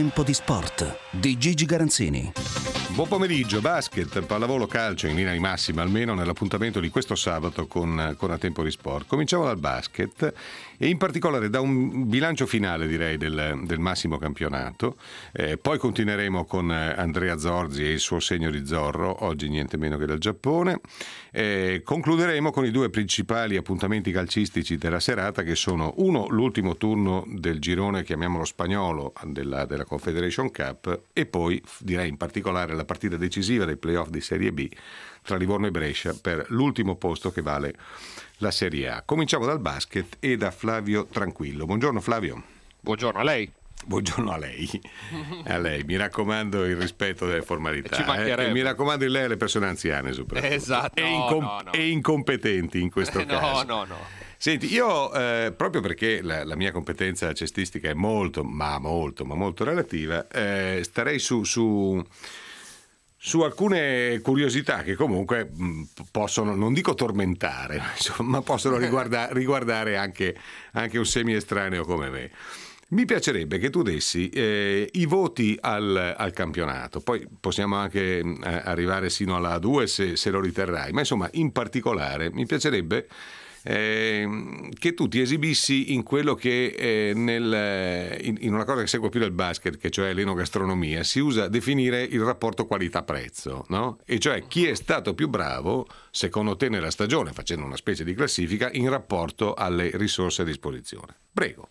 Tempo di sport di Gigi Garanzini. Buon pomeriggio, basket, pallavolo, calcio in linea di massima, almeno nell'appuntamento di questo sabato con A Tempo di Sport. Cominciamo dal basket e in particolare da un bilancio finale, direi, del massimo campionato. Poi continueremo con Andrea Zorzi e il suo segno di Zorro, oggi niente meno che dal Giappone. Concluderemo con i due principali appuntamenti calcistici della serata, che sono uno, l'ultimo turno del girone, chiamiamolo spagnolo, della Confederation Cup, e poi direi in particolare la partita decisiva dei playoff di Serie B tra Livorno e Brescia per l'ultimo posto che vale la Serie A. Cominciamo dal basket e da Flavio Tranquillo. Buongiorno Flavio. Buongiorno a lei. Buongiorno a lei. A lei, mi raccomando il rispetto delle formalità. Ci mancherebbe. Mi raccomando il lei alle persone anziane soprattutto. Esatto. E incompetenti in questo caso. No. Senti, io proprio perché la mia competenza cestistica è molto relativa, starei su alcune curiosità che comunque possono, non dico tormentare, ma possono riguardare anche un semi-estraneo come me. Mi piacerebbe che tu dessi i voti al campionato, poi possiamo anche arrivare sino alla A2 se lo riterrai, ma insomma in particolare mi piacerebbe che tu ti esibissi in quello che in una cosa che segue più del basket, che cioè l'enogastronomia, si usa definire il rapporto qualità-prezzo, no? E cioè chi è stato più bravo, secondo te, nella stagione, facendo una specie di classifica, in rapporto alle risorse a disposizione. Prego.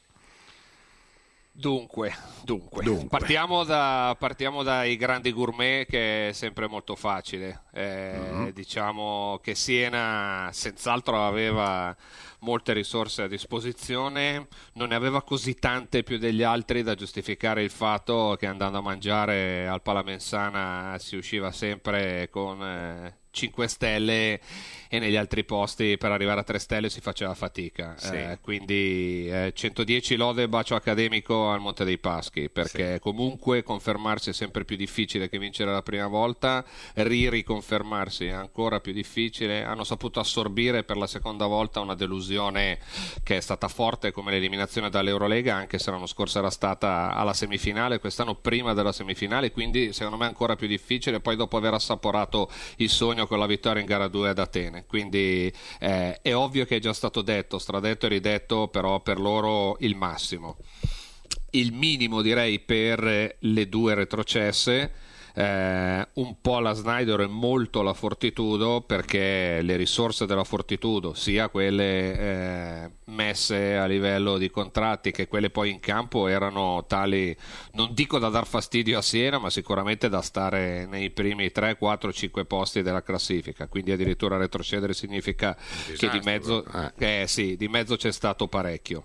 Dunque. Partiamo dai grandi gourmet, che è sempre molto facile. Diciamo che Siena senz'altro aveva molte risorse a disposizione, non ne aveva così tante più degli altri da giustificare il fatto che andando a mangiare al Palamensana si usciva sempre con 5 stelle e negli altri posti per arrivare a 3 stelle si faceva fatica. Sì. Quindi 110 lode e bacio accademico al Monte dei Paschi, perché sì, comunque confermarsi è sempre più difficile che vincere la prima volta, riconfermarsi è ancora più difficile. Hanno saputo assorbire per la seconda volta una delusione che è stata forte come l'eliminazione dall'Eurolega, anche se l'anno scorso era stata alla semifinale, quest'anno prima della semifinale, quindi secondo me è ancora più difficile poi dopo aver assaporato il sogno con la vittoria in gara 2 ad Atene. Quindi è ovvio che è già stato detto, stradetto e ridetto, però per loro il massimo. Il minimo direi per le due retrocesse, un po' la Snyder e molto la Fortitudo, perché le risorse della Fortitudo, sia quelle messe a livello di contratti che quelle poi in campo, erano tali, non dico da dar fastidio a Siena, ma sicuramente da stare nei primi 3, 4, 5 posti della classifica. Quindi addirittura retrocedere significa che di mezzo di mezzo c'è stato parecchio.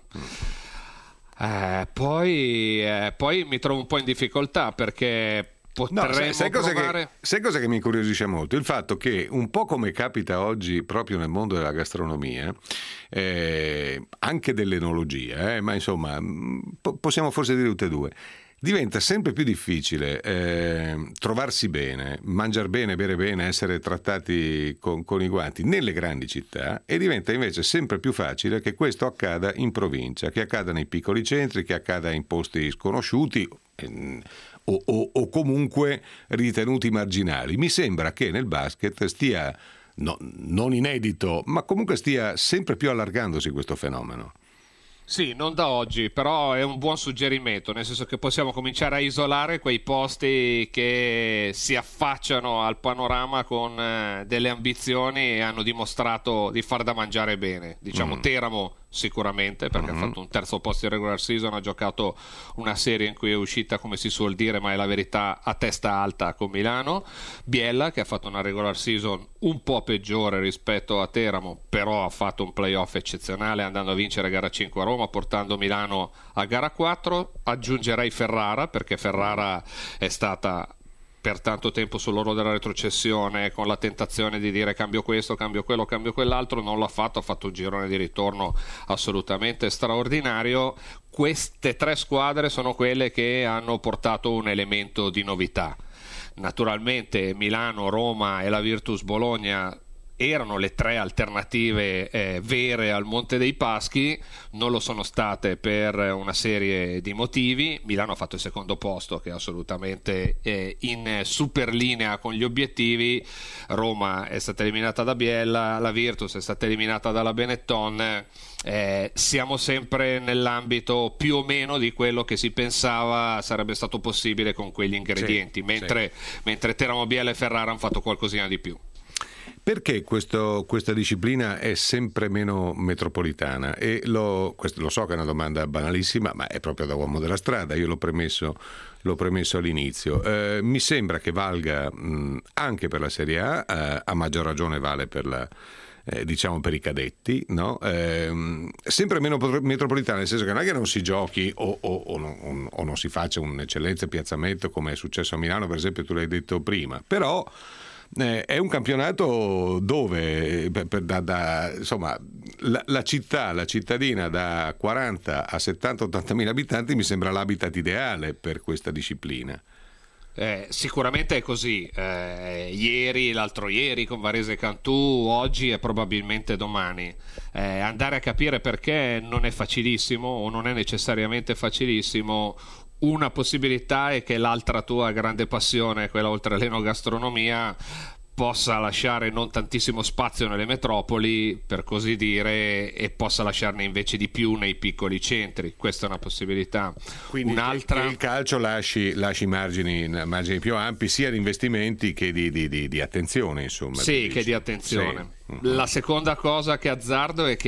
Poi mi trovo un po' in difficoltà, perché sai cosa che mi incuriosisce molto? Il fatto che, un po' come capita oggi proprio nel mondo della gastronomia, anche dell'enologia, ma insomma possiamo forse dire tutte e due, diventa sempre più difficile trovarsi bene, mangiare bene, bere bene, essere trattati con i guanti nelle grandi città, e diventa invece sempre più facile che questo accada in provincia, che accada nei piccoli centri, che accada in posti sconosciuti o comunque ritenuti marginali. Mi sembra che nel basket stia, non inedito, ma comunque stia sempre più allargandosi questo fenomeno. Sì, non da oggi, però è un buon suggerimento, nel senso che possiamo cominciare a isolare quei posti che si affacciano al panorama con delle ambizioni e hanno dimostrato di far da mangiare bene. Diciamo Teramo sicuramente, perché ha fatto un terzo posto in regular season, ha giocato una serie in cui è uscita, come si suol dire, ma è la verità, a testa alta con Milano. Biella, che ha fatto una regular season un po' peggiore rispetto a Teramo, però ha fatto un playoff eccezionale andando a vincere gara 5 a Roma, portando Milano a gara 4. Aggiungerei Ferrara, perché Ferrara è stata per tanto tempo sull'orlo della retrocessione, con la tentazione di dire cambio questo, cambio quello, cambio quell'altro. Non l'ha fatto, ha fatto un girone di ritorno assolutamente straordinario. Queste 3 squadre sono quelle che hanno portato un elemento di novità. Naturalmente Milano, Roma e la Virtus Bologna erano le 3 alternative vere al Monte dei Paschi, non lo sono state per una serie di motivi. Milano ha fatto il secondo posto, che è assolutamente in super linea con gli obiettivi. Roma è stata eliminata da Biella, la Virtus è stata eliminata dalla Benetton. Siamo sempre nell'ambito più o meno di quello che si pensava sarebbe stato possibile con quegli ingredienti, mentre Teramo, Biella e Ferrara hanno fatto qualcosina di più. Perché questa disciplina è sempre meno metropolitana? E lo so che è una domanda banalissima, ma è proprio da uomo della strada, io l'ho premesso all'inizio. Mi sembra che valga anche per la Serie A, a maggior ragione vale per diciamo per i cadetti, no? Sempre meno metropolitana, nel senso che non è che non si giochi o non si faccia un'eccellenza piazzamento come è successo a Milano, per esempio, tu l'hai detto prima, però è un campionato dove insomma la cittadina da 40 a 70-80 mila abitanti mi sembra l'habitat ideale per questa disciplina. Sicuramente è così. Ieri, l'altro ieri con Varese e Cantù, oggi e probabilmente domani. Andare a capire perché non è facilissimo o non è necessariamente facilissimo. Una possibilità è che l'altra tua grande passione, quella oltre all'enogastronomia, possa lasciare non tantissimo spazio nelle metropoli, per così dire, e possa lasciarne invece di più nei piccoli centri. Questa è una possibilità. Quindi un'altra... che il calcio lasci margini più ampi sia di investimenti che di attenzione, insomma. Sì, che di attenzione. Sì. La seconda cosa che azzardo è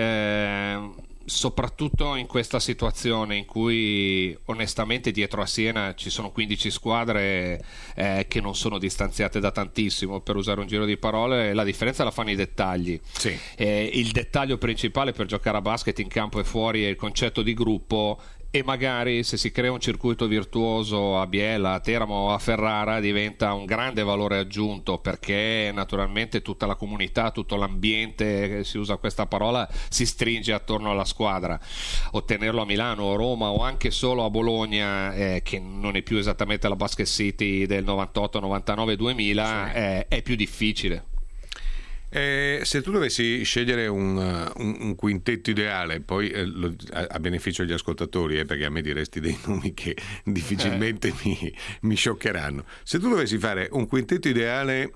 che soprattutto in questa situazione in cui onestamente dietro a Siena ci sono 15 squadre che non sono distanziate da tantissimo, per usare un giro di parole, la differenza la fanno i dettagli. Sì. Il dettaglio principale per giocare a basket in campo e fuori è il concetto di gruppo, e magari se si crea un circuito virtuoso a Biella, a Teramo o a Ferrara diventa un grande valore aggiunto, perché naturalmente tutta la comunità, tutto l'ambiente, si usa questa parola, si stringe attorno alla squadra. Ottenerlo a Milano o Roma o anche solo a Bologna, che non è più esattamente la Basket City del 98, 99, 2000, sì, è più difficile. Se tu dovessi scegliere un quintetto ideale, poi a beneficio degli ascoltatori, perché a me diresti dei nomi che difficilmente mi scioccheranno, se tu dovessi fare un quintetto ideale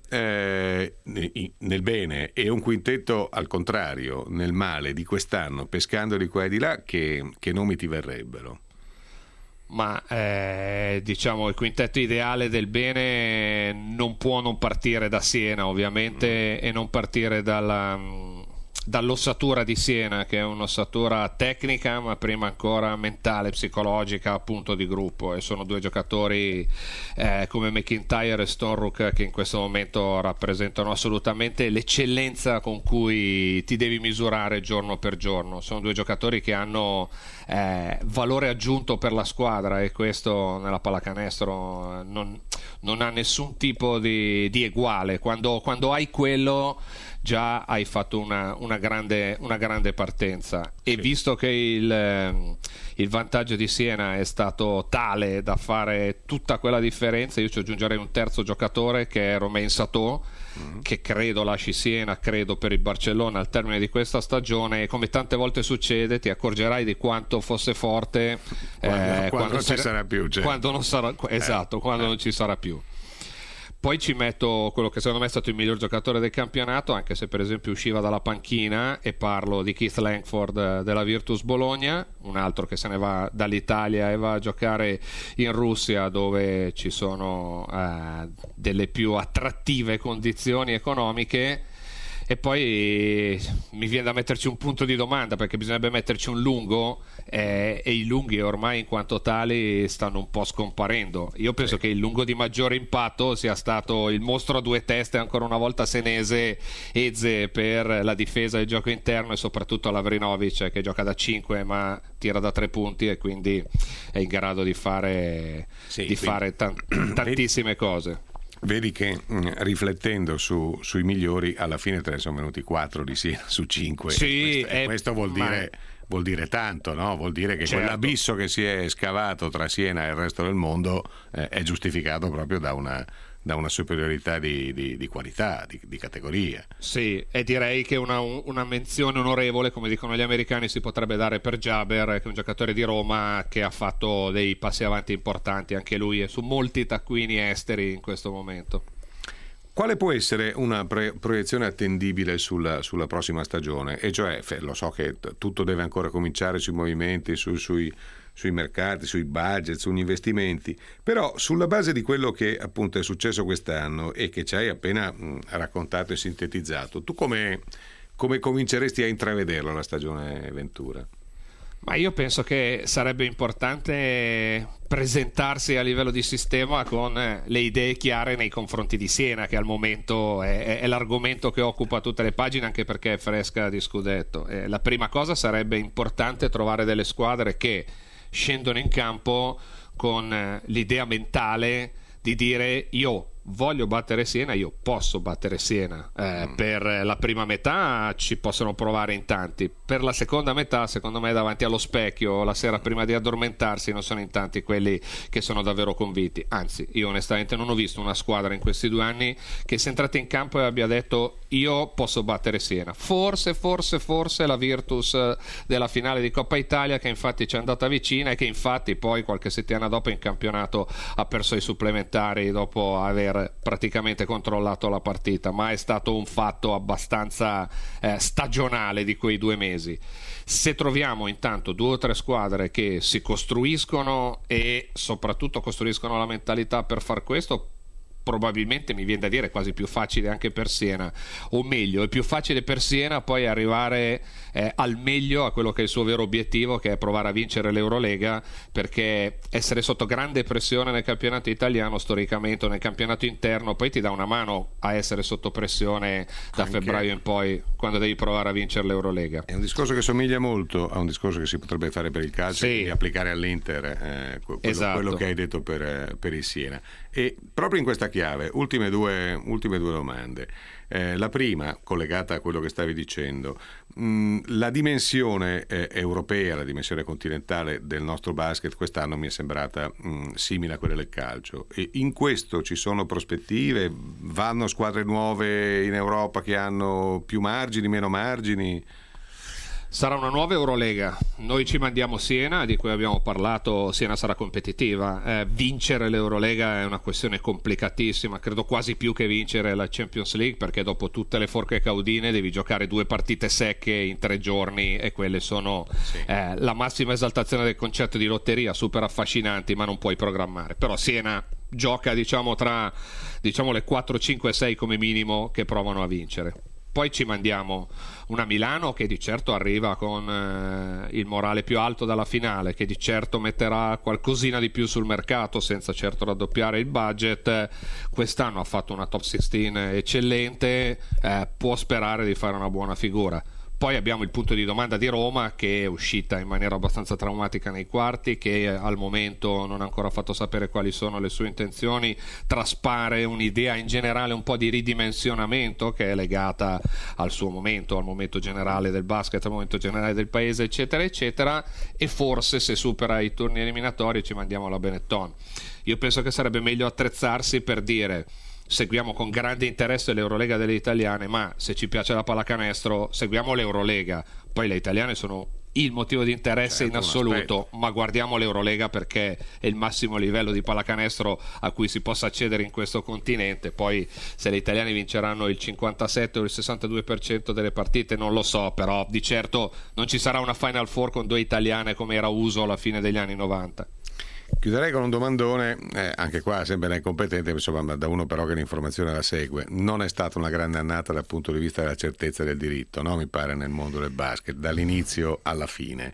nel bene e un quintetto al contrario nel male di quest'anno, pescando di qua e di là, che nomi ti verrebbero? Ma diciamo il quintetto ideale del bene non può non partire da Siena, ovviamente, e non partire dall'ossatura di Siena, che è un'ossatura tecnica ma prima ancora mentale, psicologica, appunto di gruppo, e sono due giocatori come McIntyre e Stonrook che in questo momento rappresentano assolutamente l'eccellenza con cui ti devi misurare giorno per giorno. Sono due giocatori che hanno valore aggiunto per la squadra, e questo nella pallacanestro non ha nessun tipo di eguale. Quando hai quello già hai fatto una grande partenza, e sì, visto che il vantaggio di Siena è stato tale da fare tutta quella differenza, io ci aggiungerei un terzo giocatore che è Romain Sato, che credo lasci Siena, credo per il Barcellona al termine di questa stagione, e come tante volte succede ti accorgerai di quanto fosse forte quando non ci sarà più, cioè. Quando non sarà, esatto, quando non ci sarà più. Poi ci metto quello che secondo me è stato il miglior giocatore del campionato, anche se per esempio usciva dalla panchina, e parlo di Keith Langford della Virtus Bologna, un altro che se ne va dall'Italia e va a giocare in Russia, dove ci sono delle più attrattive condizioni economiche. E poi mi viene da metterci un punto di domanda, perché bisognerebbe metterci un lungo, e i lunghi ormai in quanto tali stanno un po' scomparendo. Io penso che il lungo di maggiore impatto sia stato il mostro a due teste, ancora una volta senese, Eze, per la difesa e il gioco interno, e soprattutto Lavrinovic, che gioca da 5 ma tira da 3 punti, e quindi è in grado di fare tantissime cose. Vedi che riflettendo sui migliori, alla fine te ne sono venuti 4 di Siena su 5. Sì, questo vuol dire vuol dire tanto, no? Vuol dire che certo, quell'abisso che si è scavato tra Siena e il resto del mondo è giustificato proprio da una superiorità di qualità, di categoria. Sì, e direi che una menzione onorevole, come dicono gli americani, si potrebbe dare per Jaber, che è un giocatore di Roma che ha fatto dei passi avanti importanti, anche lui è su molti taccuini esteri in questo momento. Quale può essere una proiezione attendibile sulla prossima stagione? E cioè, lo so che tutto deve ancora cominciare sui movimenti, sui mercati, sui budget, sugli investimenti, però sulla base di quello che appunto è successo quest'anno e che ci hai appena raccontato e sintetizzato, tu come cominceresti a intravederla la stagione Ventura? Ma io penso che sarebbe importante presentarsi a livello di sistema con le idee chiare nei confronti di Siena, che al momento è l'argomento che occupa tutte le pagine, anche perché è fresca di scudetto. La prima cosa sarebbe importante trovare delle squadre che scendono in campo con l'idea mentale di dire: io voglio battere Siena, io posso battere Siena. Per la prima metà ci possono provare in tanti, per la seconda metà secondo me davanti allo specchio la sera prima di addormentarsi non sono in tanti quelli che sono davvero convinti. Anzi, io onestamente non ho visto una squadra in questi 2 anni che sia entrata in campo e abbia detto: io posso battere Siena. Forse la Virtus della finale di Coppa Italia, che infatti ci è andata vicina e che infatti poi qualche settimana dopo in campionato ha perso i supplementari dopo aver praticamente controllato la partita, ma è stato un fatto abbastanza stagionale di quei 2 mesi. Se troviamo intanto 2 o 3 squadre che si costruiscono e soprattutto costruiscono la mentalità per far questo, probabilmente, mi viene da dire, quasi più facile anche per Siena, o meglio, è più facile per Siena poi arrivare al meglio, a quello che è il suo vero obiettivo, che è provare a vincere l'Eurolega, perché essere sotto grande pressione nel campionato italiano storicamente o nel campionato interno poi ti dà una mano a essere sotto pressione da anche febbraio in poi, quando devi provare a vincere l'Eurolega. È un discorso che somiglia molto a un discorso che si potrebbe fare per il calcio, sì, e applicare all'Inter, esatto, quello che hai detto per il Siena. E proprio in questa chiave, ultime due domande. La prima, collegata a quello che stavi dicendo, la dimensione europea, la dimensione continentale del nostro basket quest'anno mi è sembrata simile a quella del calcio. E in questo ci sono prospettive? Vanno squadre nuove in Europa che hanno più margini, meno margini? Sarà una nuova Eurolega. Noi ci mandiamo Siena, di cui abbiamo parlato. Siena sarà competitiva. Vincere l'Eurolega è una questione complicatissima, credo quasi più che vincere la Champions League, perché dopo tutte le forche caudine devi giocare 2 partite secche in 3 giorni e quelle sono la massima esaltazione del concetto di lotteria, super affascinanti, ma non puoi programmare. Però Siena gioca tra le 4, 5 e 6 come minimo che provano a vincere. Poi ci mandiamo una Milano che di certo arriva con il morale più alto dalla finale, che di certo metterà qualcosina di più sul mercato senza certo raddoppiare il budget. Quest'anno ha fatto una top 16 eccellente, può sperare di fare una buona figura. Poi abbiamo il punto di domanda di Roma, che è uscita in maniera abbastanza traumatica nei quarti, che al momento non ha ancora fatto sapere quali sono le sue intenzioni. Traspare un'idea in generale un po' di ridimensionamento che è legata al suo momento, al momento generale del basket, al momento generale del paese, eccetera eccetera, e forse se supera i turni eliminatori ci mandiamo la Benetton. Io penso che sarebbe meglio attrezzarsi per dire: seguiamo con grande interesse l'Eurolega delle italiane, ma se ci piace la pallacanestro seguiamo l'Eurolega. Poi le italiane sono il motivo di interesse in assoluto, ma guardiamo l'Eurolega perché è il massimo livello di pallacanestro a cui si possa accedere in questo continente. Poi se le italiane vinceranno il 57 o il 62% delle partite non lo so, però di certo non ci sarà una Final Four con 2 italiane come era uso alla fine degli anni 90. Chiuderei con un domandone, anche qua sempre incompetente, insomma, da uno però che l'informazione la segue. Non è stata una grande annata dal punto di vista della certezza del diritto, no? Mi pare, nel mondo del basket, dall'inizio alla fine.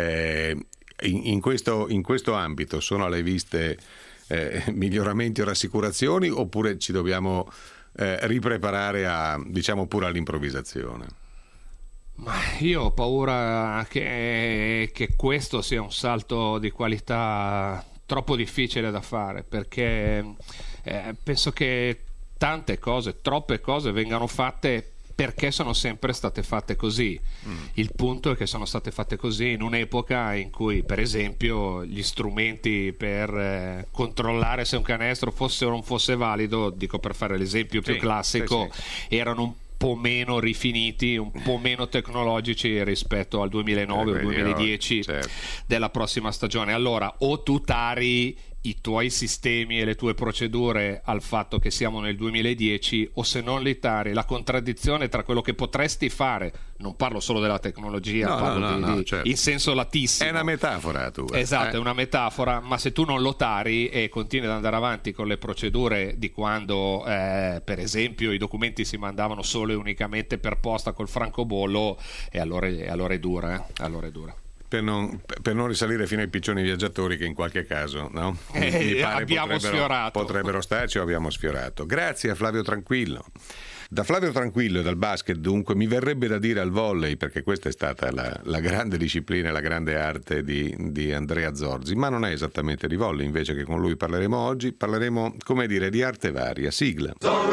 In questo ambito sono alle viste miglioramenti o rassicurazioni, oppure ci dobbiamo ripreparare diciamo pure all'improvvisazione? Ma io ho paura che questo sia un salto di qualità troppo difficile da fare, perché penso che troppe cose vengano fatte perché sono sempre state fatte così. Il punto è che sono state fatte così in un'epoca in cui, per esempio, gli strumenti per controllare se un canestro fosse o non fosse valido, dico per fare l'esempio più classico, erano un po' meno rifiniti, un po' meno tecnologici rispetto al 2009 o 2010 della prossima stagione. Allora, o tu tari i tuoi sistemi e le tue procedure al fatto che siamo nel 2010, o se non li tari, la contraddizione tra quello che potresti fare, non parlo solo della tecnologia, parlo in senso latissimo. È una metafora tua. Esatto, è una metafora, ma se tu non lo tari e continui ad andare avanti con le procedure di quando per esempio i documenti si mandavano solo e unicamente per posta col francobollo, e allora è dura, allora è dura. Per non risalire fino ai piccioni viaggiatori che in qualche caso mi pare potrebbero starci o abbiamo sfiorato. Grazie a Flavio Tranquillo. Da Flavio Tranquillo e dal basket dunque mi verrebbe da dire al volley, perché questa è stata la grande disciplina e la grande arte di Andrea Zorzi, ma non è esattamente di volley, invece che con lui parleremo oggi, parleremo, come dire, di arte varia. Sigla. Zorro,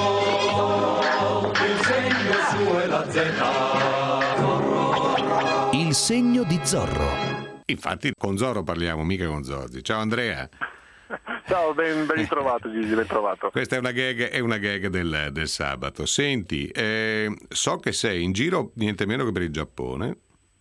il segno su e la Z. Il segno di Zorro. Infatti con Zorro parliamo, mica con Zorzi. Ciao Andrea. Ciao, ben ritrovato Gigi, ben trovato. Questa è una gag del sabato. Senti, so che sei in giro niente meno che per il Giappone.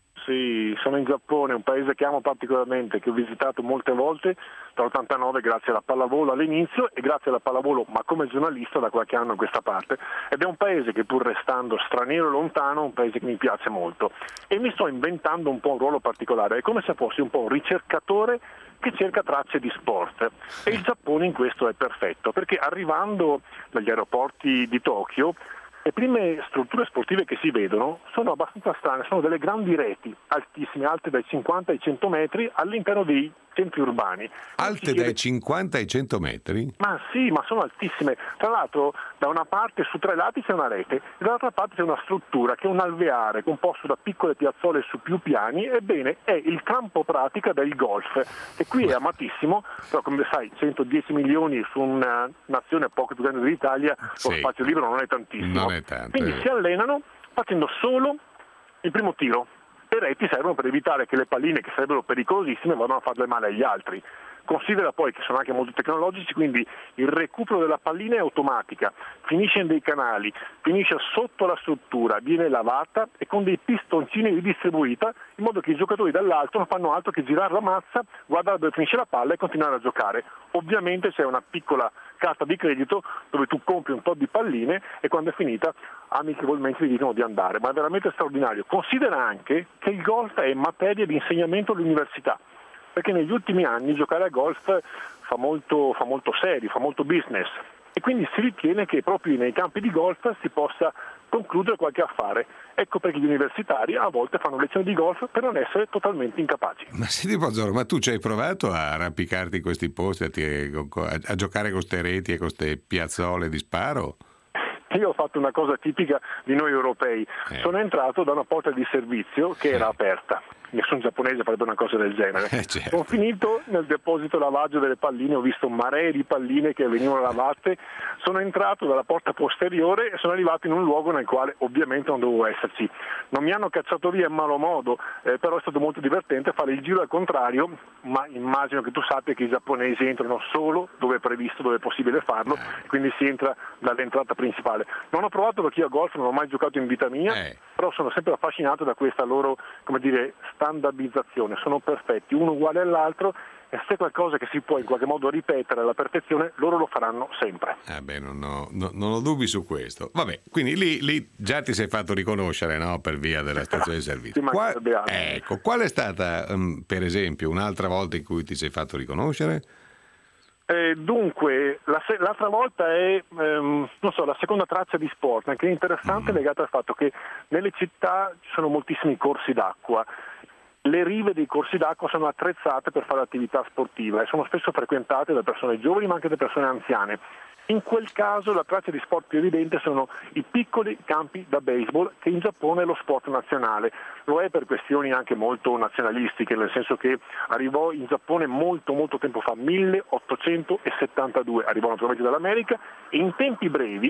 Sì, sono in Giappone, un paese che amo particolarmente, che ho visitato molte volte dall'89 grazie alla pallavolo all'inizio e grazie alla pallavolo, ma come giornalista da qualche anno a questa parte. Ed è un paese che, pur restando straniero e lontano, è un paese che mi piace molto. E mi sto inventando un po' un ruolo particolare, è come se fossi un po' un ricercatore che cerca tracce di sport. E il Giappone in questo è perfetto, perché arrivando dagli aeroporti di Tokyo, le prime strutture sportive che si vedono sono abbastanza strane, sono delle grandi reti altissime, alte dai 50 ai 100 metri all'interno dei centri urbani. Alte dai 50 ai 100 metri? Ma sì, ma sono altissime. Tra l'altro da una parte su 3 lati c'è una rete e dall'altra parte c'è una struttura che è un alveare composto da piccole piazzole su più piani. Ebbene, è il campo pratica del golf, che qui è amatissimo, però come sai 110 milioni su una nazione poco più grande dell'Italia, lo spazio libero non è tantissimo. Non è tanto, quindi si allenano facendo solo il primo tiro. Le reti servono per evitare che le palline, che sarebbero pericolosissime, vadano a farle male agli altri. Considera poi che sono anche molto tecnologici, quindi il recupero della pallina è automatica, finisce in dei canali, finisce sotto la struttura, viene lavata e con dei pistoncini ridistribuita, in modo che i giocatori dall'alto non fanno altro che girare la mazza, guardare dove finisce la palla e continuare a giocare. Ovviamente c'è una piccola carta di credito dove tu compri un po' di palline e quando è finita amichevolmente ti dicono di andare, ma è veramente straordinario. Considera anche che il golf è materia di insegnamento all'università, perché negli ultimi anni giocare a golf fa molto serio, fa molto business e quindi si ritiene che proprio nei campi di golf si possa concludere qualche affare. Ecco perché gli universitari a volte fanno lezioni di golf per non essere totalmente incapaci. Ma senti Pozzoro, ma tu ci hai provato a arrampicarti in questi posti, a giocare con ste reti e con ste piazzole di sparo? Io ho fatto una cosa tipica di noi europei, sono entrato da una porta di servizio che era aperta. Nessun giapponese farebbe una cosa del genere. Certo. Sono finito nel deposito lavaggio delle palline, ho visto maree di palline che venivano lavate, sono entrato dalla porta posteriore e sono arrivato in un luogo nel quale ovviamente non dovevo esserci. Non mi hanno cacciato via in malo modo, però è stato molto divertente fare il giro al contrario, ma immagino che tu sappia che i giapponesi entrano solo dove è previsto, dove è possibile farlo, quindi si entra dall'entrata principale. Non ho provato perché io a golf non ho mai giocato in vita mia, però sono sempre affascinato da questa loro, come dire, standardizzazione, sono perfetti, uno uguale all'altro e se è qualcosa che si può in qualche modo ripetere alla perfezione, loro lo faranno sempre. Non ho dubbi su questo. Vabbè, quindi lì già ti sei fatto riconoscere, no? Per via della stazione di servizio. Qual è stata, per esempio, un'altra volta in cui ti sei fatto riconoscere? Dunque, l'altra volta è la seconda traccia di sport, anche interessante, legata al fatto che nelle città ci sono moltissimi corsi d'acqua. Le rive dei corsi d'acqua sono attrezzate per fare attività sportiva e sono spesso frequentate da persone giovani ma anche da persone anziane. In quel caso la traccia di sport più evidente sono i piccoli campi da baseball, che in Giappone è lo sport nazionale. Lo è per questioni anche molto nazionalistiche, nel senso che arrivò in Giappone molto tempo fa, 1872, arrivò naturalmente dall'America e in tempi brevi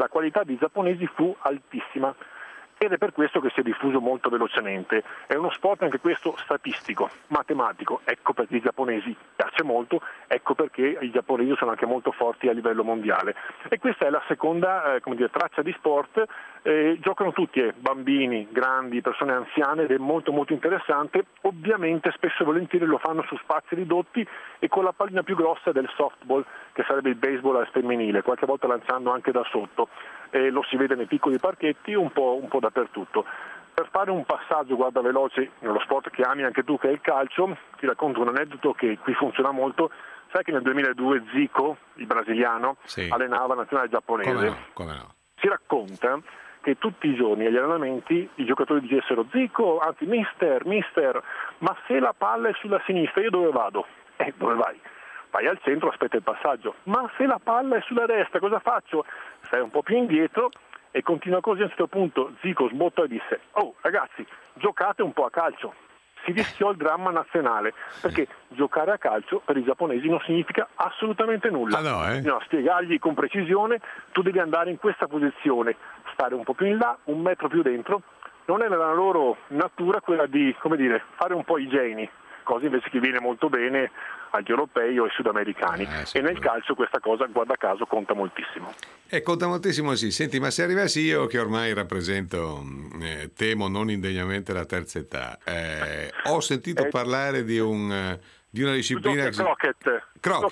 la qualità dei giapponesi fu altissima. Ed è per questo che si è diffuso molto velocemente. È uno sport anche questo statistico, matematico, ecco perché i giapponesi piace molto, ecco perché i giapponesi sono anche molto forti a livello mondiale. E questa è la seconda traccia di sport, giocano tutti, bambini, grandi, persone anziane, ed è molto molto interessante. Ovviamente spesso e volentieri lo fanno su spazi ridotti e con la pallina più grossa del softball, che sarebbe il baseball al femminile, qualche volta lanciando anche da sotto. Lo si vede nei piccoli parchetti un po' dappertutto. Per fare un passaggio guarda veloce nello sport che ami anche tu, che è il calcio, ti racconto un aneddoto che qui funziona molto. Sai che nel 2002 Zico, il brasiliano, allenava la nazionale giapponese? Come no? Si racconta che tutti i giorni agli allenamenti i giocatori dicessero: Zico, anzi mister, ma se la palla è sulla sinistra io dove vado? Dove vai? Vai al centro, aspetta il passaggio. Ma se la palla è sulla destra cosa faccio? Stai un po' più indietro e continua così. A un certo punto Zico sbottò e disse: oh ragazzi, giocate un po' a calcio. Si rischiò il dramma nazionale, perché giocare a calcio per i giapponesi non significa assolutamente nulla. Bisogna spiegargli con precisione: tu devi andare in questa posizione, stare un po' più in là, 1 metro più dentro. Non è nella loro natura quella di, fare un po' i geni, cosa invece che viene molto bene agli europei o ai sudamericani, e nel calcio questa cosa, guarda caso, conta moltissimo. Conta moltissimo, sì. Senti, ma se arrivassi io, che ormai rappresento, temo non indegnamente la terza età, ho sentito parlare di una disciplina croquet,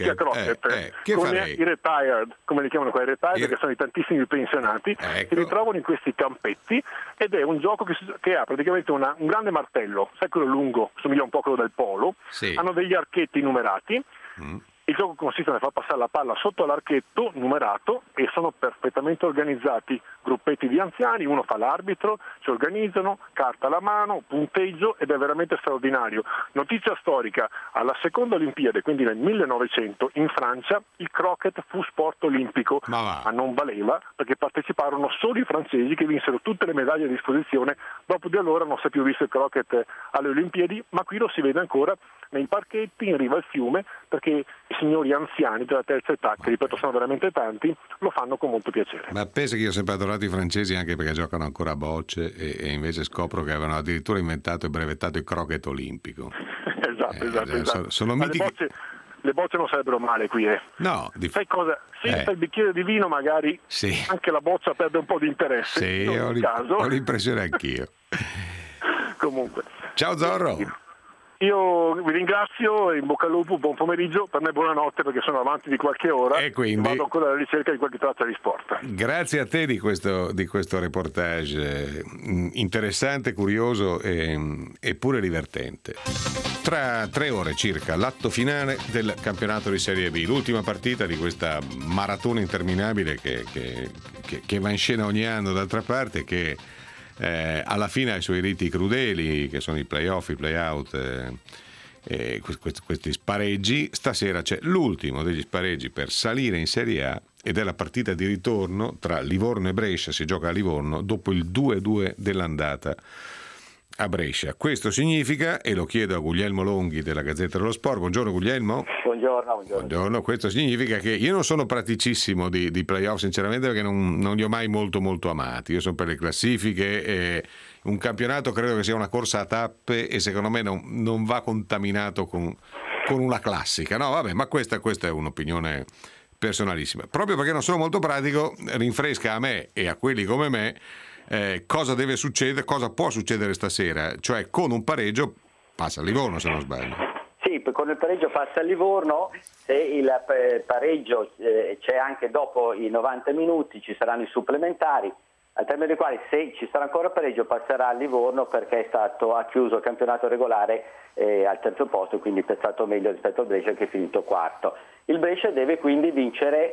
che con farei? i retired, come li chiamano qua, i retired, che sono i tantissimi pensionati, si ritrovano in questi campetti, ed è un gioco che ha praticamente un grande martello, sai quello lungo, somiglia un po' a quello del polo, hanno degli archetti numerati. Il gioco consiste nel far passare la palla sotto l'archetto numerato e sono perfettamente organizzati, gruppetti di anziani, uno fa l'arbitro, si organizzano, carta alla mano, punteggio, ed è veramente straordinario. Notizia storica: alla seconda Olimpiade, quindi nel 1900, in Francia il croquet fu sport olimpico, ma non valeva, perché parteciparono solo i francesi, che vinsero tutte le medaglie a disposizione. Dopo di allora non si è più visto il croquet alle Olimpiadi, ma qui lo si vede ancora nei parchetti in riva al fiume, perché i signori anziani della terza età, che ripeto sono veramente tanti, lo fanno con molto piacere. Ma pensa che io ho sempre adorato i francesi, anche perché giocano ancora a bocce, e invece scopro che avevano addirittura inventato e brevettato il croquet olimpico. esatto. Sono miti. Le bocce non sarebbero male qui, No, sai cosa? Senza il bicchiere di vino magari anche la boccia perde un po' di interesse. Sì, ho l'impressione anch'io. Comunque. Ciao Zorro. Io vi ringrazio, in bocca al lupo, buon pomeriggio, per me buonanotte perché sono avanti di qualche ora e quindi vado ancora alla ricerca di qualche traccia di sport. Grazie a te di questo reportage interessante, curioso e pure divertente. Tra 3 ore circa l'atto finale del campionato di Serie B, l'ultima partita di questa maratona interminabile che va in scena ogni anno, d'altra parte, che alla fine ha i suoi riti crudeli, che sono i play-off, i play-out, questi spareggi. Stasera c'è l'ultimo degli spareggi per salire in Serie A, ed è la partita di ritorno tra Livorno e Brescia. Si gioca a Livorno dopo il 2-2 dell'andata a Brescia. Questo significa, e lo chiedo a Guglielmo Longhi della Gazzetta dello Sport. Buongiorno Guglielmo. Buongiorno. Questo significa che io non sono praticissimo di playoff, sinceramente, perché non li ho mai molto amati. Io sono per le classifiche, e un campionato credo che sia una corsa a tappe, e secondo me non va contaminato con una classica. No, vabbè, ma questa è un'opinione personalissima. Proprio perché non sono molto pratico, rinfresca a me e a quelli come me cosa deve succedere, cosa può succedere stasera. Cioè, con un pareggio passa a Livorno, se non sbaglio. Sì, con il pareggio passa a Livorno. Se il pareggio c'è anche dopo i 90 minuti, ci saranno i supplementari, al termine dei quali, se ci sarà ancora pareggio, passerà a Livorno, perché ha chiuso il campionato regolare al terzo posto, quindi è stato meglio rispetto al Brescia, che è finito quarto. Il Brescia deve quindi vincere,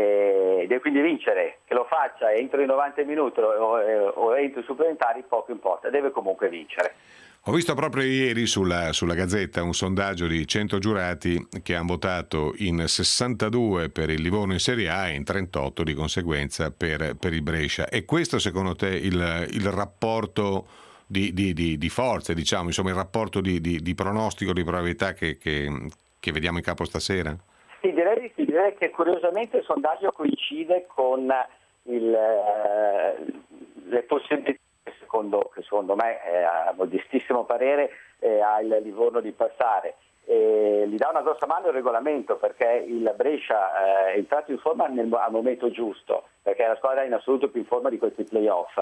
che lo faccia entro i 90 minuti o entro i supplementari, poco importa, deve comunque vincere. Ho visto proprio ieri sulla Gazzetta un sondaggio di 100 giurati che hanno votato in 62 per il Livorno in Serie A e in 38 di conseguenza per il Brescia. E questo, secondo te, il rapporto di forze, diciamo, insomma, il rapporto di pronostico, di probabilità che vediamo in campo stasera? Sì, direi che curiosamente il sondaggio coincide con le possibilità che secondo me, a modestissimo parere, ha il Livorno di passare. Gli dà una grossa mano il regolamento, perché il Brescia è entrato in forma al momento giusto, perché è la squadra in assoluto più in forma di questi playoff.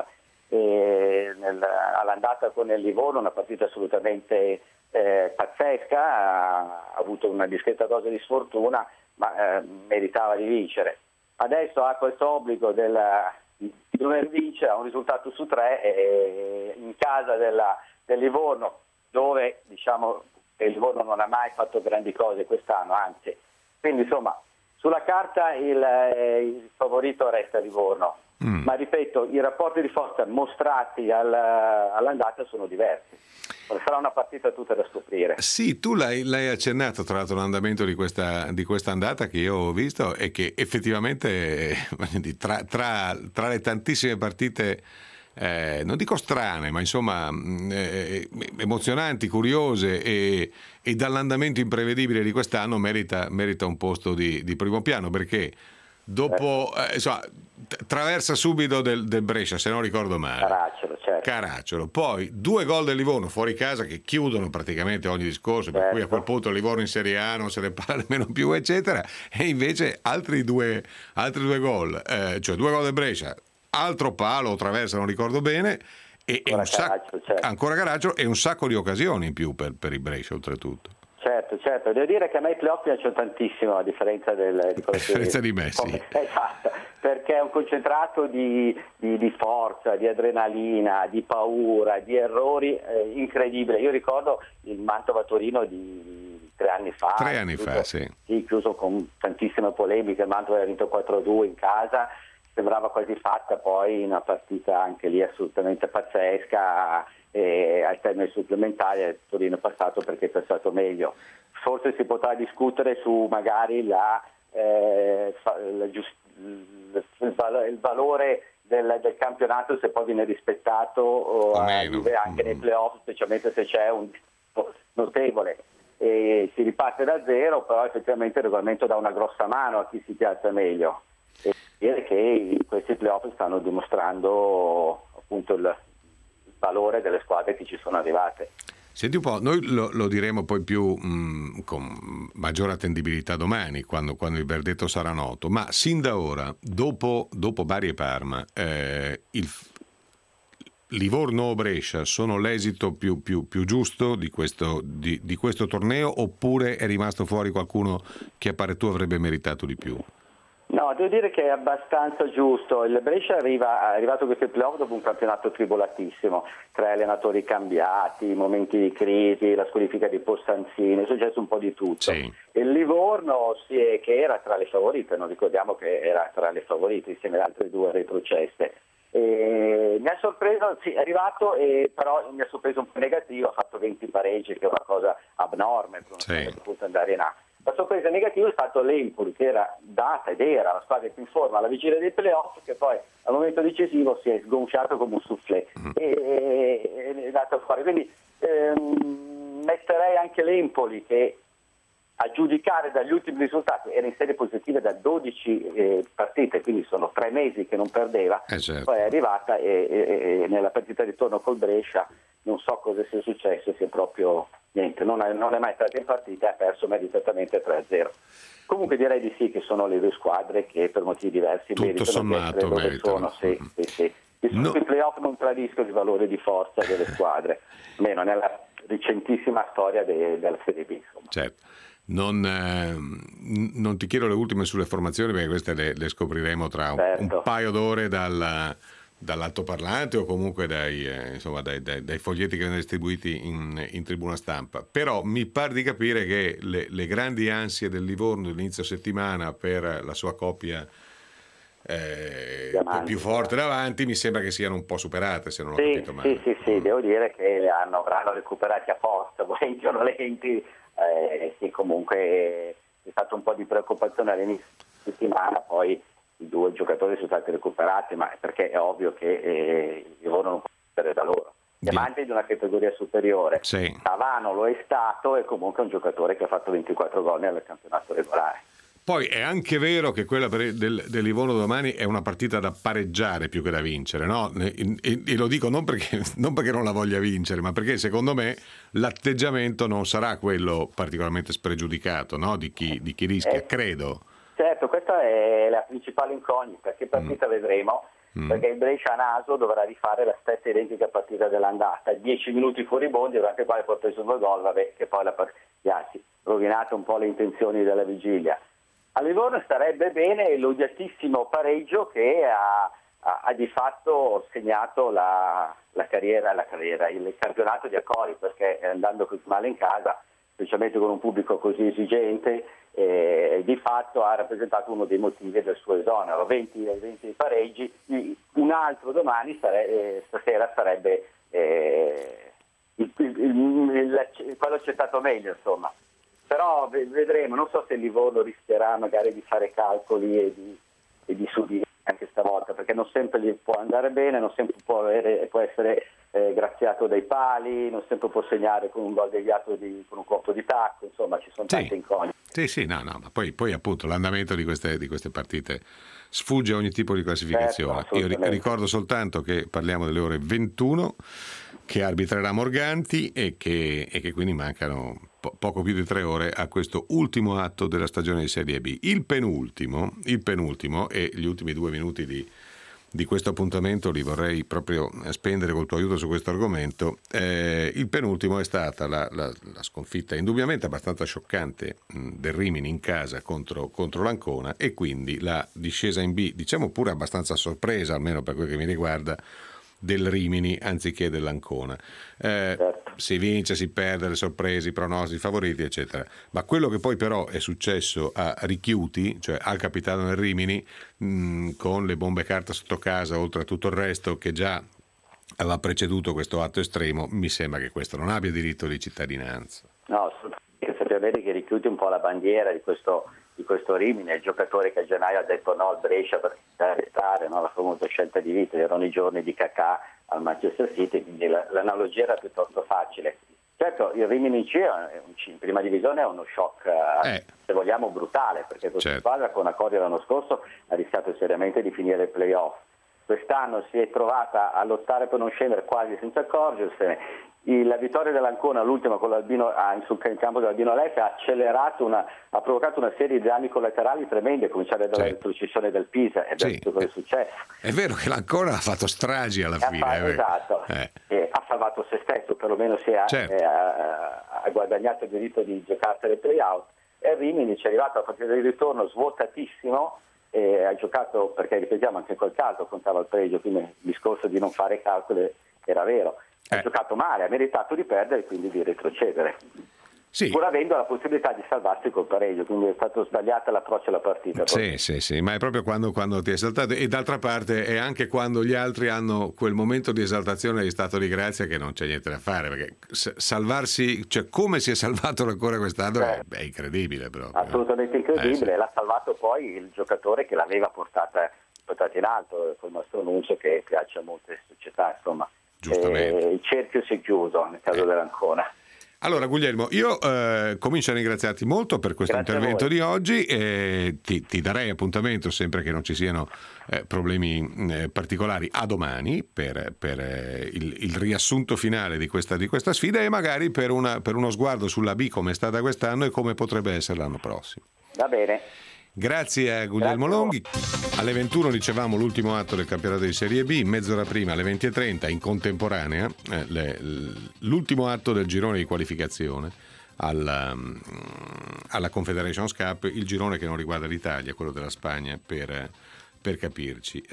All'andata con il Livorno una partita assolutamente pazzesca, ha avuto una discreta dose di sfortuna, ma meritava di vincere. Adesso ha questo obbligo di dover vincere a un risultato su 3 in casa del Livorno, dove diciamo che il Livorno non ha mai fatto grandi cose quest'anno, anzi. Quindi insomma, sulla carta il favorito resta Livorno, ma ripeto, i rapporti di forza mostrati all'andata sono diversi. Sarà una partita tutta da scoprire. Sì, tu l'hai accennato, tra l'altro, l'andamento di questa andata che io ho visto, e che effettivamente tra le tantissime partite, non dico strane, ma insomma emozionanti, curiose, e dall'andamento imprevedibile di quest'anno merita un posto di primo piano, perché dopo insomma, traversa subito del Brescia, se non ricordo male, Caracciolo, poi 2 gol del Livorno fuori casa che chiudono praticamente ogni discorso, per cui a quel punto il Livorno in Serie A non se ne parla nemmeno più, eccetera, e invece altri due gol, cioè 2 gol del Brescia, altro palo, traversa, non ricordo bene, e ancora Caracciolo, e un sacco di occasioni in più per il Brescia, oltretutto. Certo, devo dire che a me i playoff piacciono tantissimo, a differenza di Messi. Esatto, perché è un concentrato di forza, di adrenalina, di paura, di errori incredibile. Io ricordo il Mantova-Torino di 3 anni fa. 3 anni fa, sì. Chiuso con tantissime polemiche, il Mantova aveva vinto 4-2 in casa, sembrava quasi fatta, poi una partita anche lì assolutamente pazzesca, e al termine supplementare il Torino è passato perché è passato meglio. Forse si potrà discutere su magari il valore del campionato, se poi viene rispettato anche nei playoff, specialmente se c'è un notevole. E si riparte da zero, però effettivamente il regolamento dà una grossa mano a chi si piazza meglio, e dire che questi playoff stanno dimostrando appunto il valore delle squadre che ci sono arrivate. Senti un po', noi lo diremo poi più con maggiore attendibilità domani, quando il verdetto sarà noto, ma sin da ora, dopo Bari e Parma, il Livorno o Brescia sono l'esito più giusto di questo torneo, oppure è rimasto fuori qualcuno che a parer tuo avrebbe meritato di più? No, devo dire che è abbastanza giusto. Il Brescia è arrivato questo playoff dopo un campionato tribolatissimo, 3 allenatori cambiati, momenti di crisi, la squalifica di Postanzini, è successo un po' di tutto. Sì. Il Livorno, che era tra le favorite, non ricordiamo che era tra le favorite insieme ad altre 2 retrocesse. Mi ha sorpreso, sì, è arrivato, però mi ha sorpreso un po' negativo, ha fatto 20 pareggi, che è una cosa abnorme per una squadra che possa andare in A. La sorpresa negativa è stato l'Empoli, che era data ed era la squadra più in forma alla vigilia dei playoff, che poi al momento decisivo si è sgonfiato come un soufflé e è andato fuori. Quindi metterei anche l'Empoli, che a giudicare dagli ultimi risultati era in serie positive da 12 partite, quindi sono 3 mesi che non perdeva, certo. Poi è arrivata e nella partita di ritorno col Brescia non so cosa sia successo, sia proprio niente, non è mai entrata in partita e ha perso meritatamente 3-0. Comunque direi di sì, che sono le 2 squadre che per motivi diversi meritano di essere dove sono. Sì. I playoff non tradiscono il valore di forza delle squadre, almeno nella recentissima storia della Serie B. Insomma. Certo. Non ti chiedo le ultime sulle formazioni, perché queste le scopriremo tra un paio d'ore dall'altoparlante o comunque dai foglietti che vengono distribuiti in tribuna stampa. Però mi pare di capire che le grandi ansie del Livorno dell'inizio settimana per la sua coppia più forte davanti mi sembra che siano un po' superate, se non ho capito male. Sì, devo dire che avranno recuperati a forza, volenti o nolenti. Sì, comunque è stato un po' di preoccupazione all'inizio della settimana, poi i 2 giocatori sono stati recuperati, ma perché è ovvio che il lavoro non può essere da loro. Diamanti di una categoria superiore. Sì. Tavano lo è stato, e comunque è un giocatore che ha fatto 24 gol nel campionato regolare. Poi è anche vero che quella del Livorno domani è una partita da pareggiare più che da vincere, no? E lo dico non perché non la voglia vincere, ma perché secondo me l'atteggiamento non sarà quello particolarmente spregiudicato, no? Di chi rischia, credo. Certo, questa è la principale incognita, che partita vedremo, perché il Brescia-Naso dovrà rifare la stessa identica partita dell'andata, 10 minuti fuori bondi, durante il quale poi ha preso 2 gol, vabbè, che poi rovinato un po' le intenzioni della vigilia. A Livorno starebbe bene l'odiatissimo pareggio che ha di fatto segnato la carriera, il campionato di Accori, perché andando così male in casa, specialmente con un pubblico così esigente, di fatto ha rappresentato uno dei motivi del suo esonero. 20 pareggi, un altro domani stasera sarebbe quello accettato meglio, insomma. Però vedremo, non so se il Livorno rischierà magari di fare calcoli e di subire anche stavolta, perché non sempre gli può andare bene, non sempre può essere graziato dai pali, non sempre può segnare con un gol deviato con un colpo di tacco, insomma ci sono tante incognite. Sì, no, ma poi appunto l'andamento di queste partite sfugge a ogni tipo di classificazione. Certo, io ricordo soltanto che parliamo delle ore 21, che arbitrerà Morganti e che quindi mancano poco più di 3 ore a questo ultimo atto della stagione di Serie B. Il penultimo e gli ultimi 2 minuti di questo appuntamento li vorrei proprio spendere col tuo aiuto su questo argomento. Il penultimo è stata la sconfitta indubbiamente abbastanza scioccante del Rimini in casa contro l'Ancona, e quindi la discesa in B, diciamo pure abbastanza sorpresa, almeno per quel che mi riguarda, del Rimini anziché dell'Ancona. Si vince, si perde, le sorprese, i pronostici, i favoriti, eccetera. Ma quello che poi però è successo a Richiuti, cioè al capitano del Rimini, con le bombe carta sotto casa, oltre a tutto il resto che già aveva preceduto questo atto estremo, mi sembra che questo non abbia diritto di cittadinanza. No, sapete che Richiuti è un po' la bandiera di questo Rimini, è il giocatore che a gennaio ha detto no al Brescia per restare, no? La famosa scelta di vita, erano i giorni di Kakà al Manchester City, quindi l'analogia era piuttosto facile. Certo, il Rimini in prima divisione è uno shock, se vogliamo, brutale, perché questa squadra con Accori l'anno scorso ha rischiato seriamente di finire il playoff. Quest'anno si è trovata a lottare per non scendere quasi senza accorgersene. La vittoria dell'Ancona, l'ultima con l'Albino sul campo dell'Albino Leffe, ha provocato una serie di danni collaterali tremendi, a cominciare dalla retrocessione del Pisa, e questo cosa è successo. È vero che l'Ancona ha fatto stragi alla fine. Esatto, ha salvato se stesso, perlomeno ha guadagnato il diritto di giocarsene play-out, e il Rimini ci è arrivato alla partita di ritorno svuotatissimo, e ha giocato, perché ripetiamo anche in quel caso contava il pregio, quindi il discorso di non fare calcoli era vero. Ha giocato male, ha meritato di perdere e quindi di retrocedere. Sì. Pur avendo la possibilità di salvarsi col pareggio, quindi è stato sbagliato l'approccio alla partita. Sì, ma è proprio quando ti è esaltato, e d'altra parte è anche quando gli altri hanno quel momento di esaltazione e di stato di grazia che non c'è niente da fare, perché salvarsi, cioè come si è salvato ancora quest'anno è incredibile proprio. Assolutamente incredibile, l'ha salvato poi il giocatore che l'aveva portata in alto, col Mastro Nunzio, che piace a molte società, insomma. Il cerchio si è chiuso nel caso dell'Ancona. Allora Guglielmo, io comincio a ringraziarti molto per questo intervento di oggi, ti darei appuntamento sempre che non ci siano problemi particolari a domani per il riassunto finale di questa sfida, e magari per uno sguardo sulla B come è stata quest'anno e come potrebbe essere l'anno prossimo. Va bene. Grazie a Guglielmo Longhi. Alle 21 dicevamo l'ultimo atto del campionato di Serie B, mezz'ora prima alle 20:30 in contemporanea l'ultimo atto del girone di qualificazione alla Confederations Cup, il girone che non riguarda l'Italia, quello della Spagna, per capirci.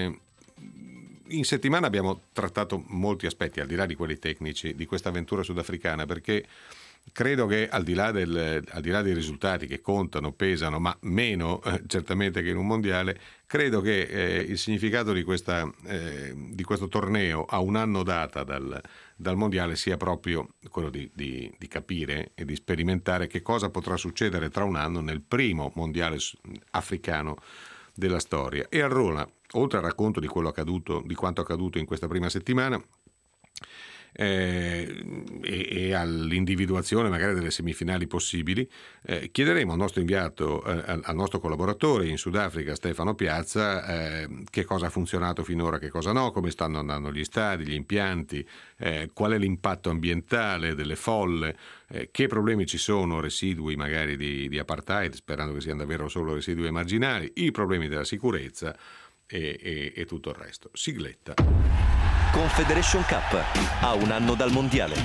In settimana abbiamo trattato molti aspetti, al di là di quelli tecnici, di questa avventura sudafricana, perché credo che al di là dei risultati che contano, pesano, ma meno certamente che in un mondiale, credo che il significato di questo torneo a un anno data dal mondiale sia proprio quello di capire e di sperimentare che cosa potrà succedere tra un anno nel primo mondiale africano della storia. E allora, oltre al racconto di quanto accaduto in questa prima settimana, e all'individuazione magari delle semifinali possibili, chiederemo al nostro inviato, al nostro collaboratore in Sudafrica, Stefano Piazza, che cosa ha funzionato finora, che cosa no, come stanno andando gli stadi, gli impianti, qual è l'impatto ambientale delle folle, che problemi ci sono, residui magari di apartheid, sperando che siano davvero solo residui marginali, i problemi della sicurezza e tutto il resto. Sigletta. Confederation Cup, a un anno dal mondiale.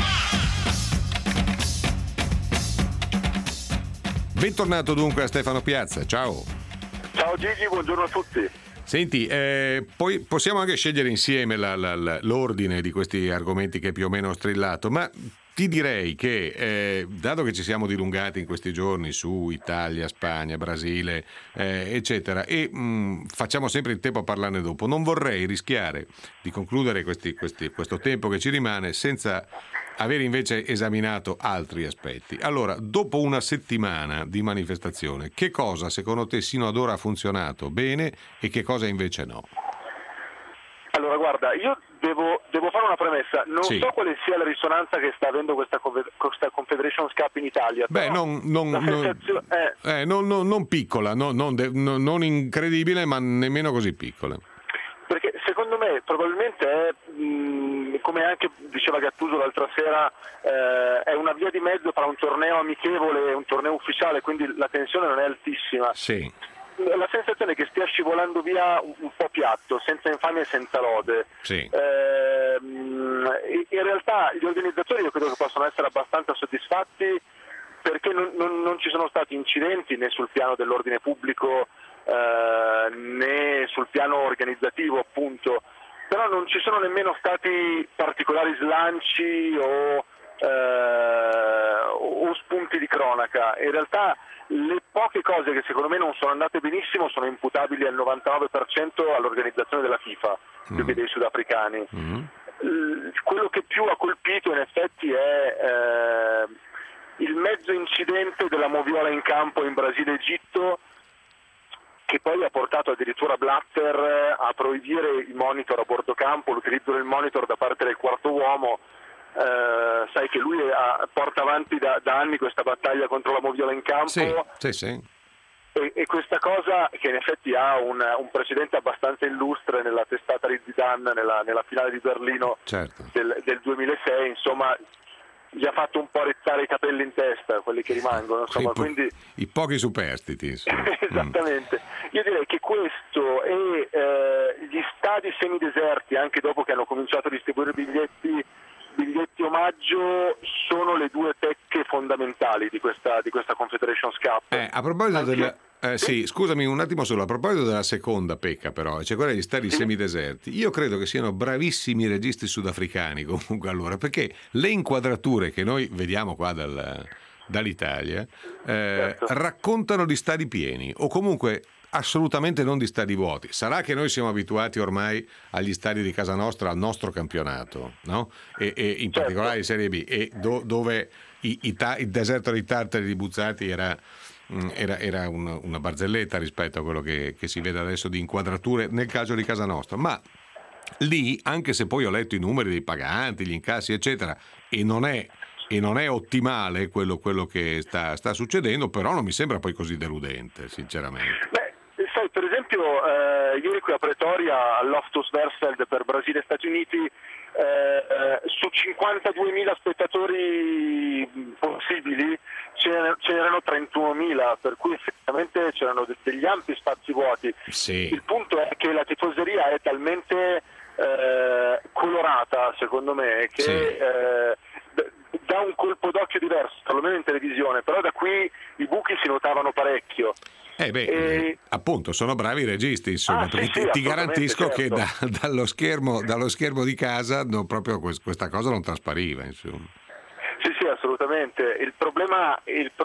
Bentornato dunque a Stefano Piazza, ciao. Ciao Gigi, buongiorno a tutti. Senti, poi possiamo anche scegliere insieme l'ordine di questi argomenti che più o meno ho strillato, ma ti direi che, dato che ci siamo dilungati in questi giorni su Italia, Spagna, Brasile, eccetera, e facciamo sempre il tempo a parlarne dopo, non vorrei rischiare di concludere questo tempo che ci rimane senza aver invece esaminato altri aspetti. Allora, dopo una settimana di manifestazione, che cosa secondo te sino ad ora ha funzionato bene e che cosa invece no? Allora, guarda, io devo fare una premessa. Non so quale sia la risonanza che sta avendo questa Confederations Cup in Italia. Beh, non piccola, non incredibile, ma nemmeno così piccola. Perché secondo me probabilmente è, come anche diceva Gattuso l'altra sera, è una via di mezzo tra un torneo amichevole e un torneo ufficiale, quindi la tensione non è altissima. Sì. La sensazione è che stia scivolando via un po' piatto, senza infamia e senza lode. Sì. In realtà gli organizzatori io credo che possono essere abbastanza soddisfatti, perché non ci sono stati incidenti né sul piano dell'ordine pubblico né sul piano organizzativo, appunto, però non ci sono nemmeno stati particolari slanci o spunti di cronaca. In realtà le poche cose che secondo me non sono andate benissimo sono imputabili al 99% all'organizzazione della FIFA più che dei sudafricani. Quello che più ha colpito in effetti è il mezzo incidente della moviola in campo in Brasile e Egitto, che poi ha portato addirittura Blatter a proibire il monitor a bordo campo, l'utilizzo del monitor da parte del quarto uomo. Sai che lui porta avanti da anni questa battaglia contro la moviola in campo. Sì. E questa cosa, che in effetti ha un precedente abbastanza illustre nella testata di Zidane nella finale di Berlino, certo, del 2006, insomma, gli ha fatto un po' rizzare i capelli in testa, quelli che rimangono, insomma, quindi i pochi superstiti, esattamente. Io direi che questo e gli stadi semideserti, anche dopo che hanno cominciato a distribuire biglietti omaggio, sono le due pecche fondamentali di questa Confederations Cup. A proposito scusami un attimo solo, a proposito della seconda pecca però, cioè quella degli stadi semideserti, io credo che siano bravissimi i registi sudafricani comunque, allora, perché le inquadrature che noi vediamo qua dall'Italia raccontano di stadi pieni o comunque assolutamente non di stadi vuoti. Sarà che noi siamo abituati ormai agli stadi di casa nostra, al nostro campionato, no? E in particolare in Serie B, e dove il deserto di Tartari di Buzzati era una barzelletta rispetto a quello che si vede adesso di inquadrature nel calcio di casa nostra. Ma lì, anche se poi ho letto i numeri dei paganti, gli incassi eccetera, e non è ottimale quello che sta succedendo, però non mi sembra poi così deludente, sinceramente. Sai, per esempio, ieri qui a Pretoria, all'Oftus Versfeld per Brasile e Stati Uniti, su 52.000 spettatori possibili ce n'erano 31.000, per cui effettivamente c'erano degli ampi spazi vuoti. Sì. Il punto è che la tifoseria è talmente colorata, secondo me, che dà un colpo d'occhio diverso, perlomeno in televisione, però da qui i buchi si notavano parecchio. Appunto, sono bravi i registi, insomma, perché ti garantisco che dallo schermo di casa proprio questa cosa non traspariva, insomma. Sì, assolutamente. Il problema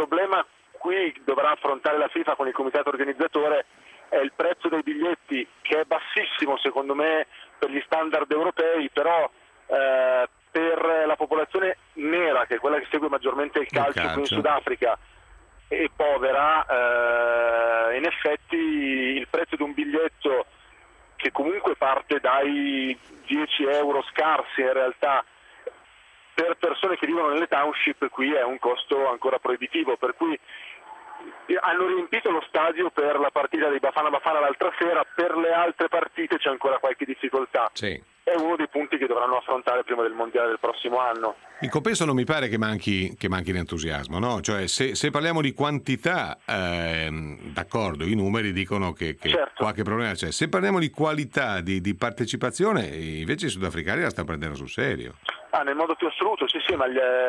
qui dovrà affrontare la FIFA con il comitato organizzatore è il prezzo dei biglietti, che è bassissimo secondo me per gli standard europei, però per la popolazione nera, che è quella che segue maggiormente il calcio qui in Sudafrica, e povera, in effetti il prezzo di un biglietto, che comunque parte dai 10 euro scarsi in realtà, per persone che vivono nelle township qui è un costo ancora proibitivo, per cui hanno riempito lo stadio per la partita di Bafana Bafana l'altra sera, per le altre partite c'è ancora qualche difficoltà. Sì. È uno dei punti che dovranno affrontare prima del mondiale del prossimo anno. In compenso non mi pare che manchi l'entusiasmo, no? Cioè se parliamo di quantità, d'accordo, i numeri dicono che certo, qualche problema c'è. Se parliamo di qualità, di partecipazione, invece i sudafricani la stanno prendendo sul serio. Nel modo più assoluto, sì, ma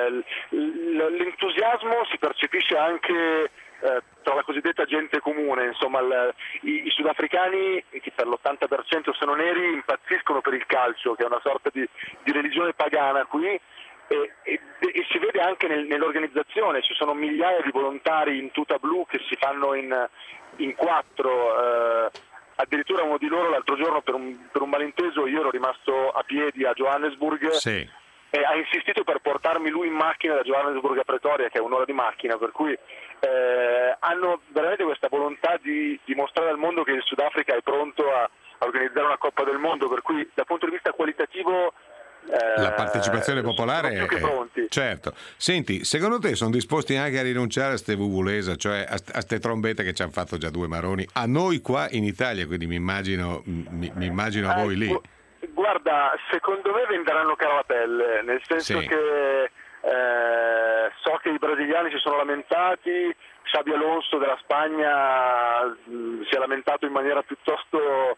l'entusiasmo si percepisce anche tra la cosiddetta gente comune, insomma i sudafricani, che per l'80% sono neri, impazziscono per il calcio, che è una sorta di religione pagana qui, e si vede anche nell'organizzazione. Ci sono migliaia di volontari in tuta blu che si fanno in 4, addirittura uno di loro l'altro giorno per un malinteso, io ero rimasto a piedi a Johannesburg. Sì. E ha insistito per portarmi lui in macchina da Johannesburg a Pretoria, che è un'ora di macchina, per cui hanno veramente questa volontà di dimostrare al mondo che il Sudafrica è pronto a organizzare una Coppa del Mondo, per cui dal punto di vista qualitativo la partecipazione popolare sono più che pronti. Certo. Senti, secondo te sono disposti anche a rinunciare a ste vuvulesa, cioè a ste trombette che ci hanno fatto già 2 maroni a noi qua in Italia, quindi mi immagino a voi lì. Guarda, secondo me venderanno cara la pelle, nel senso sì, che so che i brasiliani si sono lamentati, Xabi Alonso della Spagna si è lamentato in maniera piuttosto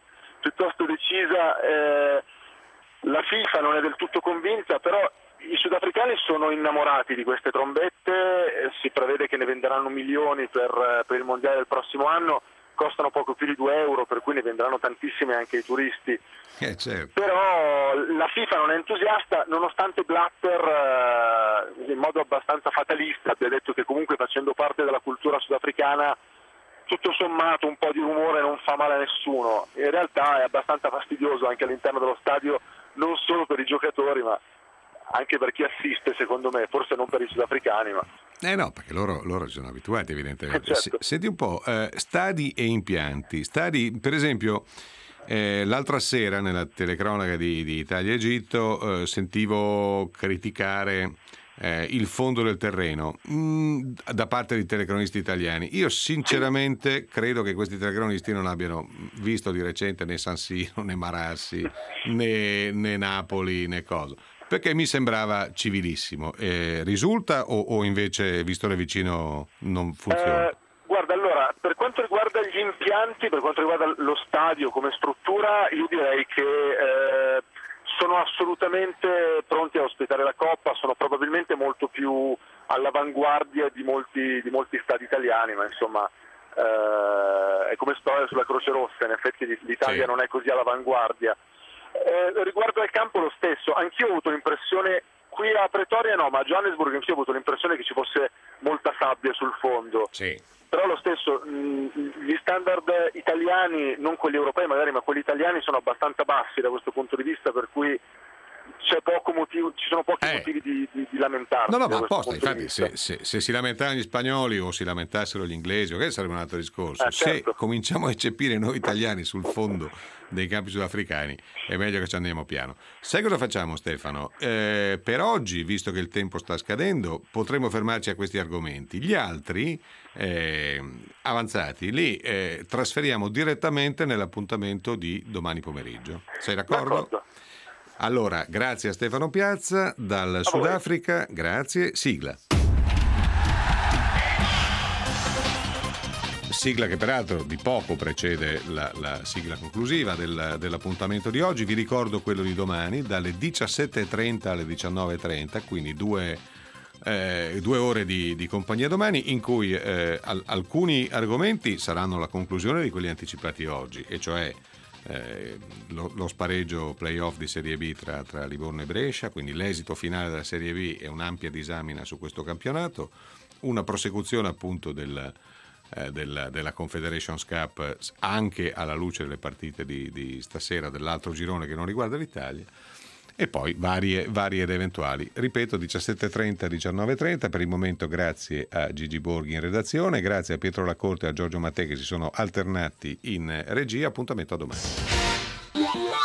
decisa, la FIFA non è del tutto convinta, però i sudafricani sono innamorati di queste trombette, si prevede che ne venderanno milioni per il mondiale del prossimo anno, costano poco più di 2 euro, per cui ne venderanno tantissime anche ai turisti. Certo. Però la FIFA non è entusiasta, nonostante Blatter in modo abbastanza fatalista abbia detto che comunque, facendo parte della cultura sudafricana, tutto sommato un po' di rumore non fa male a nessuno. In realtà è abbastanza fastidioso anche all'interno dello stadio, non solo per i giocatori ma anche per chi assiste, secondo me, forse non per i sudafricani, ma no, perché loro ci sono abituati evidentemente. Certo. Senti un po', stadi e impianti. Stadi, per esempio, l'altra sera nella telecronaca di Italia-Egitto sentivo criticare il fondo del terreno da parte di telecronisti italiani. Io sinceramente credo che questi telecronisti non abbiano visto di recente né San Siro, né Marassi, né Napoli, né cosa, perché mi sembrava civilissimo. Risulta o invece, visto da vicino, non funziona? Guarda, allora, per quanto riguarda gli impianti, per quanto riguarda lo stadio come struttura, io direi che sono assolutamente pronti a ospitare la Coppa, sono probabilmente molto più all'avanguardia di molti stadi italiani, ma insomma è come sparare sulla Croce Rossa, in effetti l'Italia sì, non è così all'avanguardia. Riguardo al campo lo stesso, anch'io ho avuto l'impressione, qui a Pretoria no, ma a Johannesburg anch'io ho avuto l'impressione che ci fosse molta sabbia sul fondo. Sì. Però lo stesso, gli standard italiani, non quelli europei magari, ma quelli italiani sono abbastanza bassi da questo punto di vista, per cui ci sono pochi motivi di lamentarsi. No, ma apposta, infatti se si lamentavano gli spagnoli o si lamentassero gli inglesi, okay, sarebbe un altro discorso. Certo. Se cominciamo a eccepire noi italiani sul fondo dei campi sudafricani, è meglio che ci andiamo piano. Sai cosa facciamo, Stefano? Per oggi, visto che il tempo sta scadendo, potremo fermarci a questi argomenti. Gli altri avanzati li trasferiamo direttamente nell'appuntamento di domani pomeriggio. Sei d'accordo? Allora, grazie a Stefano Piazza dal Sudafrica, grazie. Sigla che peraltro di poco precede la sigla conclusiva dell'appuntamento di oggi. Vi ricordo quello di domani dalle 17.30 alle 19.30, quindi due ore di compagnia domani, in cui alcuni argomenti saranno la conclusione di quelli anticipati oggi, e cioè lo spareggio playoff di Serie B tra Livorno e Brescia, quindi l'esito finale della Serie B e un'ampia disamina su questo campionato, una prosecuzione appunto della Confederations Cup anche alla luce delle partite di stasera dell'altro girone che non riguarda l'Italia, e poi varie ed eventuali. Ripeto, 17.30, 19.30. Per il momento grazie a Gigi Borghi in redazione, grazie a Pietro Lacorte e a Giorgio Mattei che si sono alternati in regia. Appuntamento a domani.